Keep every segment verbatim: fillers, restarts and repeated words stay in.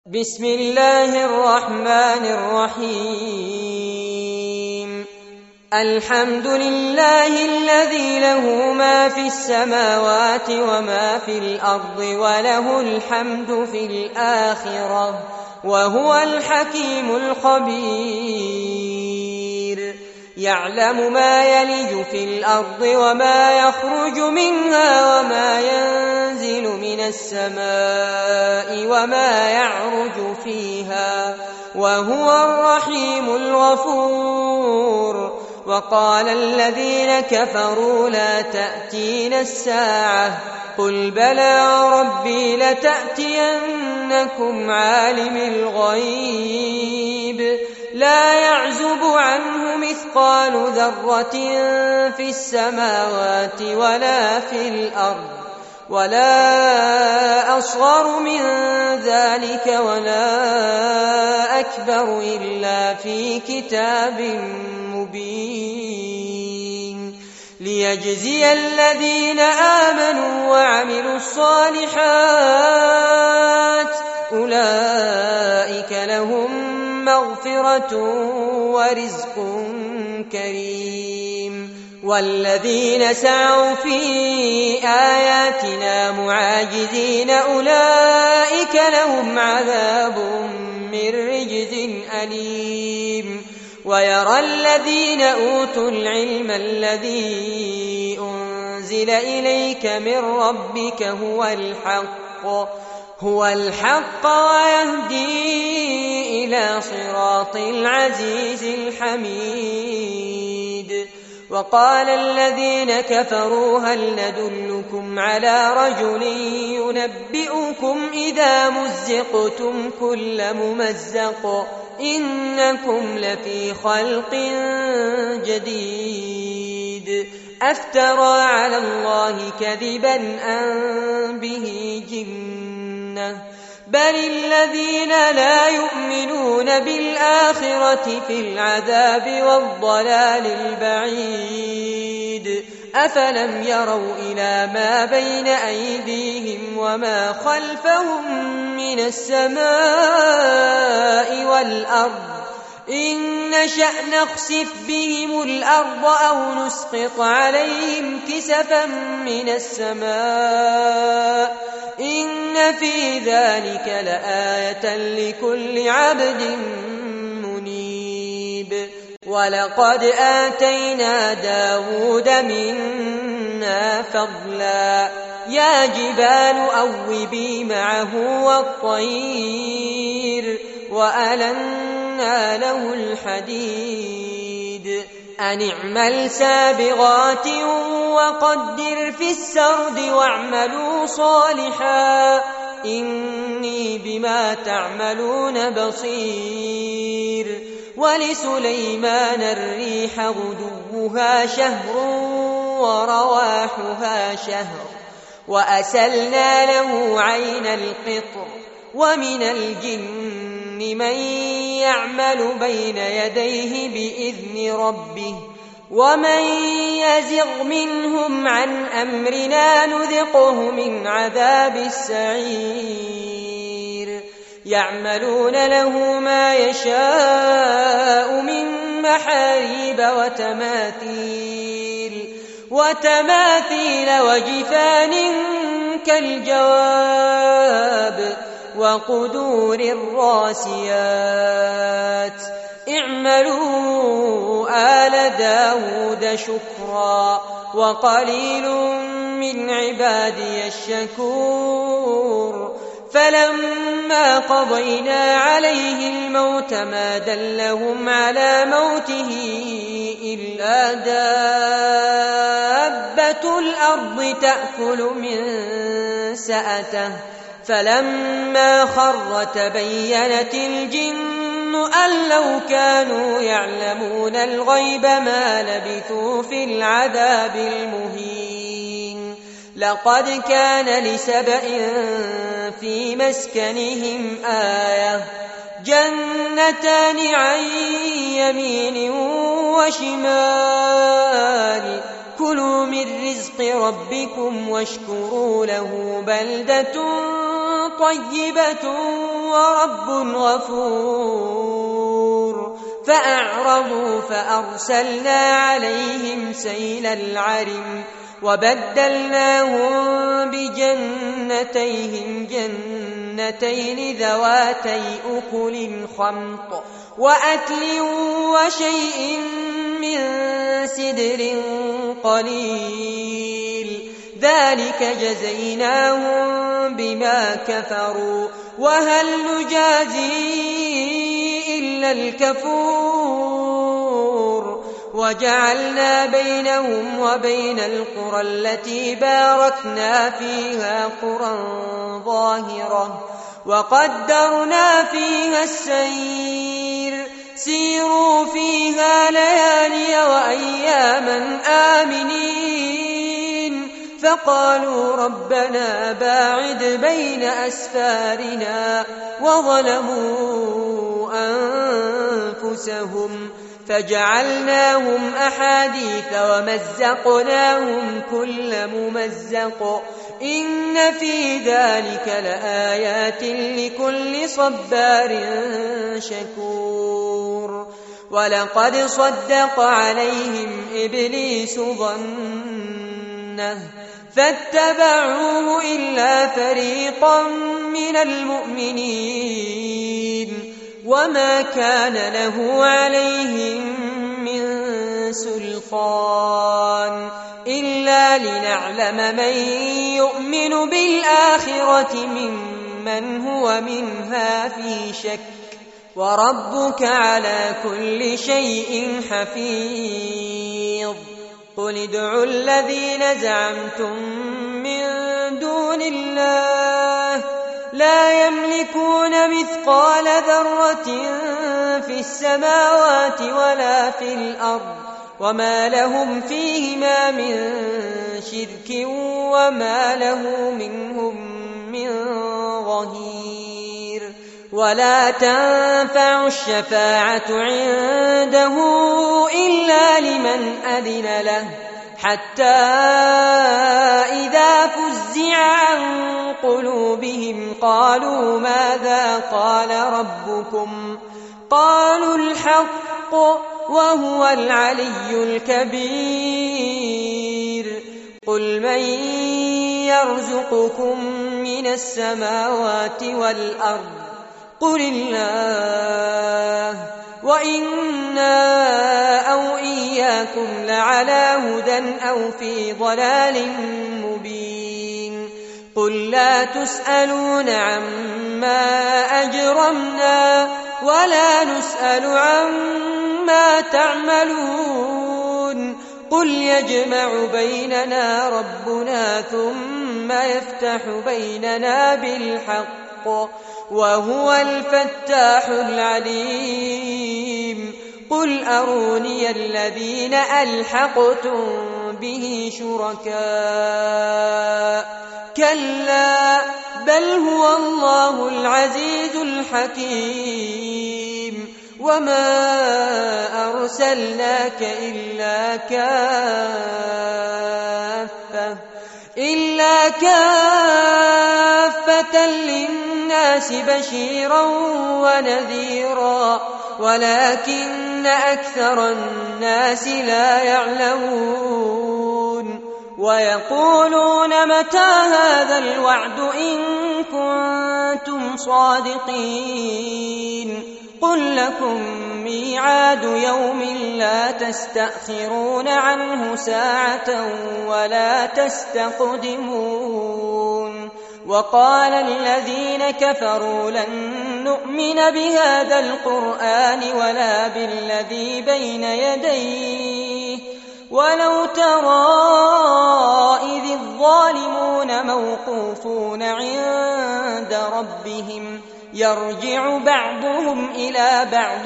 بسم الله الرحمن الرحيم. الحمد لله الذي له ما في السماوات وما في الأرض وله الحمد في الآخرة وهو الحكيم الخبير. يعلم ما يلج في الأرض وما يخرج منها وما ينزل من السماء وما يعرج فيها وهو الرحيم الغفور. وقال الذين كفروا لا تأتينا الساعة قل بلى ربي لتأتينكم عالم الغيب لا يعزب عنه مثقال ذرة في السماوات ولا في الأرض ولا أصغر من ذلك ولا أكبر إلا في كتاب مبين ليجزي الذين آمنوا وعملوا الصالحات أولئك لهم مغفرة ورزق كريم. والذين سعوا في آياتنا معاجزين أولئك لهم عذاب من رجز أليم. ويرى الذين أوتوا العلم الذي أنزل إليك من ربك هو الحق هو الحق ويهدي إلى صراط العزيز الحميد. وقال الذين كفروا هل ندلكم على رجل ينبئكم إذا مزقتم كل ممزق إنكم لفي خلق جديد أفترى على الله كذبا أم به جنة بل الذين لا يؤمنون بالآخرة في العذاب والضلال البعيد. أفلم يروا إلى ما بين أيديهم وما خلفهم من السماء والأرض إن نشأ نخسف بهم الأرض أو نسقط عليهم كسفا من السماء إن في ذلك لآية لكل عبد منيب. ولقد آتينا داود منا فضلا يا جبال أوبي معه والطير وألنا له الحديد أن اعمل سابغات وقدر في السرد واعملوا صالحا إني بما تعملون بصير. ولسليمان الريح غدوها شهر ورواحها شهر وأسلنا له عين القطر ومن الجن من يعمل بين يديه بإذن ربه ومن يزغ منهم عن أمرنا نذقه من عذاب السعير. يعملون له ما يشاء من محاريب وتماثيل وتماثيل وجفان كالجواب وقدور الراسيات اعملوا آل داود شكرا وقليل من عبادي الشكور. فلما قضينا عليه الموت ما دلهم على موته إلا دابة الأرض تأكل من سأته فلما خر تبينت الجن أن لو كانوا يعلمون الغيب ما لبثوا في العذاب المهين. لقد كان لسبأ في مسكنهم آية جنتان عن يمين وشمال كلوا من رزق ربكم واشكروا له بلدة طيبة ورب غفور فأعرضوا فأرسلنا عليهم سيل العرم وبدلناهم بجنتيهم جنتين ذواتي أكل خمط وأكل وشيء من سدر قليل ذلك جزيناهم بما كفروا وهل نجازي إلا الكفور وجعلنا بينهم وبين القرى التي باركنا فيها قرى ظاهرة وقدرنا فيها السير سيروا فيها ليالي وأياما آمنين فقالوا ربنا باعد بين أسفارنا وظلموا أنفسهم فجعلناهم أحاديث ومزقناهم كل ممزق إن في ذلك لآيات لكل صبار شكور ولقد صدق عليهم إبليس ظنه فاتبعوه إلا فريقا من المؤمنين وما كان له عليهم من سلطان إلا لنعلم من يؤمن بالآخرة ممن هو منها في شك وربك على كل شيء حفيظ قل ادعوا الذين زعمتم من دون الله لا يملكون مثقال ذرة في السماوات ولا في الأرض وما لهم فيهما من شرك وما له منهم من ظهير ولا تنفع الشفاعة عنده إلا لمن أذن له حتى إذا فزع عن قلوبهم قالوا ماذا قال ربكم قالوا الحق وهو العلي الكبير قل من يرزقكم من السماوات والأرض قل الله وإنا أو إياكم لعلى هدى أو في ضلال مبين قل لا تسألون عما أجرمنا ولا نسأل عما تعملون قل يجمع بيننا ربنا ثم يفتح بيننا بالحق وهو الفتاح العليم قل أروني الذين ألحقتم به شركاء كلا بل هو الله العزيز الحكيم وما أرسلناك إلا كافة إلا كافة للناس بشيرا ونذيرا ولكن أكثر الناس لا يعلمون ويقولون متى هذا الوعد إن كنتم صادقين قل لكم ميعاد يوم لا تستأخرون عنه ساعة ولا تستقدمون وقال الذين كفروا لن نؤمن بهذا القرآن ولا بالذي بين يديه ولو ترى إذ الظالمون موقوفون عند ربهم يرجع بعضهم إلى بعض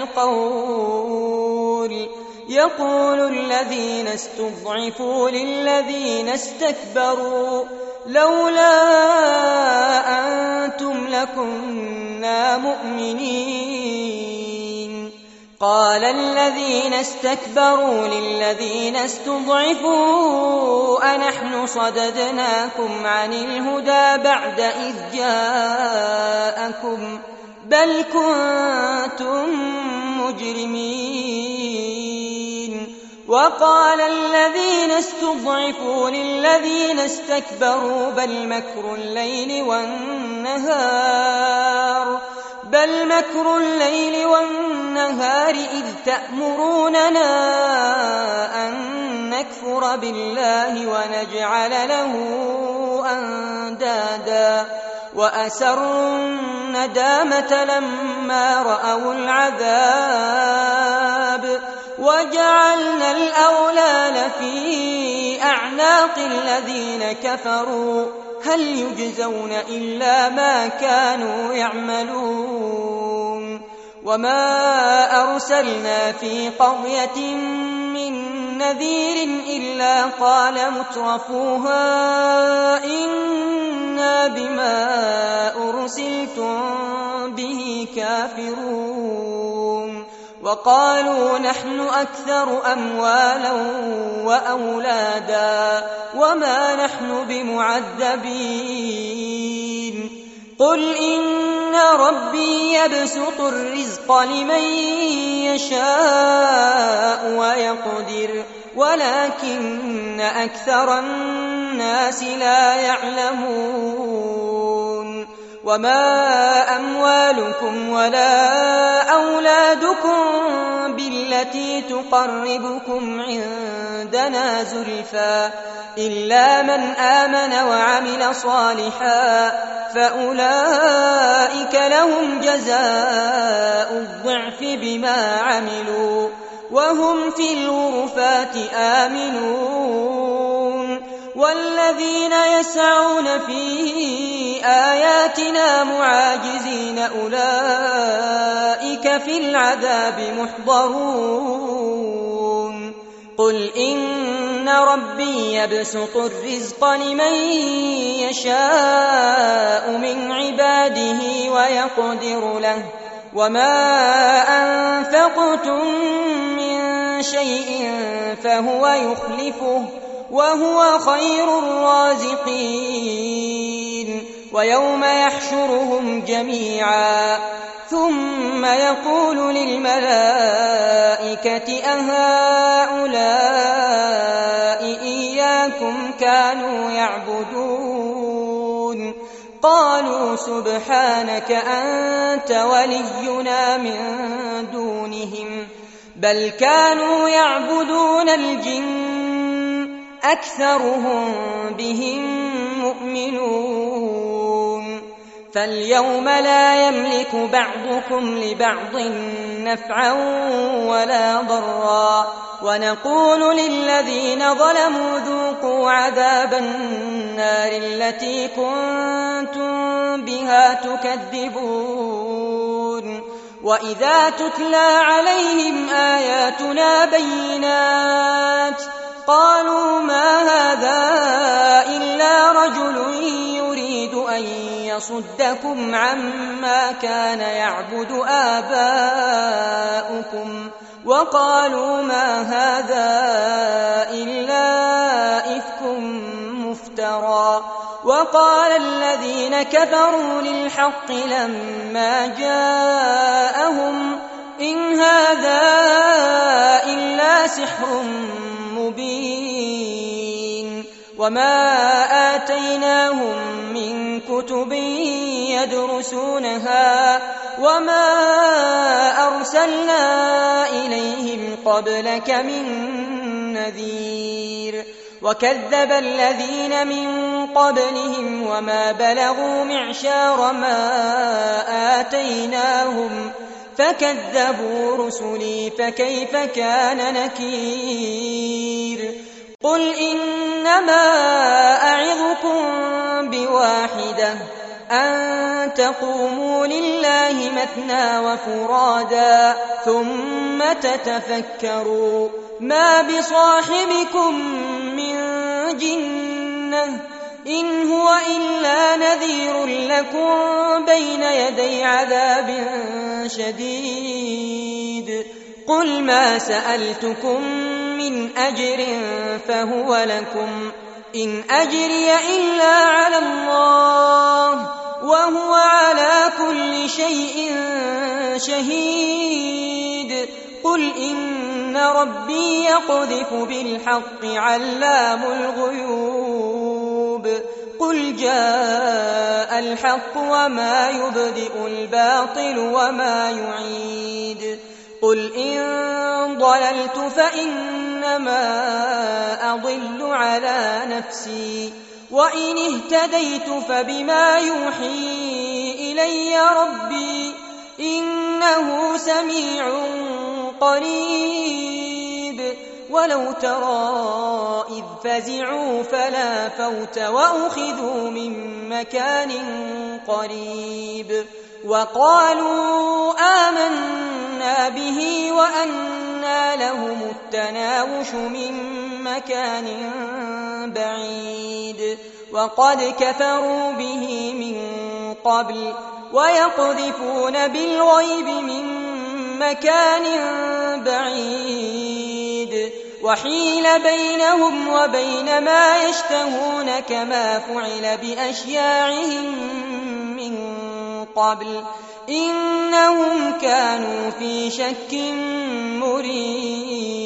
القول يقول الذين استضعفوا للذين استكبروا لولا أنتم لكنا مؤمنين قال الذين استكبروا للذين استضعفوا أنحن صددناكم عن الهدى بعد إذ جاءكم بل كنتم مجرمين. وقال الذين استضعفوا للذين استكبروا بل مكر الليل والنهار بل مكر الليل والنهار إذ تأمروننا أن نكفر بالله ونجعل له أندادا وأسروا الندامة لما رأوا العذاب وجعلنا الأغلال في أعناق الذين كفروا هل يجزون إلا ما كانوا يعملون. وما أرسلنا في قرية من نذير إلا قال مترفوها إنا بما أرسلتم به كافرون وقالوا نحن أكثر أموالا وأولادا وما نحن بمعذبين. قل إن ربي يبسط الرزق لمن يشاء ويقدر ولكن أكثر الناس لا يعلمون. وما أموالكم ولا أولادكم بالتي تقربكم عندنا زلفى إلا من آمن وعمل صالحا فأولئك لهم جزاء الضعف بما عملوا وهم في الغرفات آمنون. والذين يسعون في آياتنا معاجزين أولئك في العذاب محضرون. قل إن ربي يبسط الرزق لمن يشاء من عباده ويقدر له وما أنفقتم من شيء فهو يخلفه وهو خير الرازقين. ويوم يحشرهم جميعا ثم يقول للملائكة أهؤلاء إياكم كانوا يعبدون قالوا سبحانك أنت ولينا من دونهم بل كانوا يعبدون الجن أكثرهم بهم مؤمنون. فاليوم لا يملك بعضكم لبعض نفعا ولا ضرا ونقول للذين ظلموا ذوقوا عذاب النار التي كنتم بها تكذبون. وإذا تتلى عليهم آياتنا بينات قالوا ما هذا إلا رجل يريد أن يصدكم عما كان يعبد آباؤكم وقالوا ما هذا إلا إفك مفترى. وقال الذين كفروا للحق لما جاءهم إن هذا إلا سحر مبين. وما آتيناهم من كتب يدرسونها وما أرسلنا إليهم قبلك من نذير. وكذب الذين من قبلهم وما بلغوا معشار ما آتيناهم فكذبوا رسلي فكيف كان نكير. قل إنما أعظكم بواحدة أن تقوموا لله مثنى وفرادا ثم تتفكروا ما بصاحبكم من جنة إن هو إلا نذير لكم بين يدي عذاب شديد. قل ما سألتكم من أجر فهو لكم إن أجري إلا على الله وهو على كل شيء شهيد قل إن ربي يقذف بالحق علام الغيوب قل جاء الحق وما يبدئ الباطل وما يعيد قل إن ضللت فإنما أضل على نفسي وإن اهتديت فبما يوحي إلي ربي إنه سميع قريب ولو ترى إذ فزعوا فلا فوت وأخذوا من مكان قريب وقالوا آمنا به وأنى لهم التناوش من مكان بعيد وقد كفروا به من قبل ويقذفون بالغيب من مكان بعيد وحيل بينهم وبين ما يشتهون كما فعل بأشياعهم من قبل إنهم كانوا في شك مريب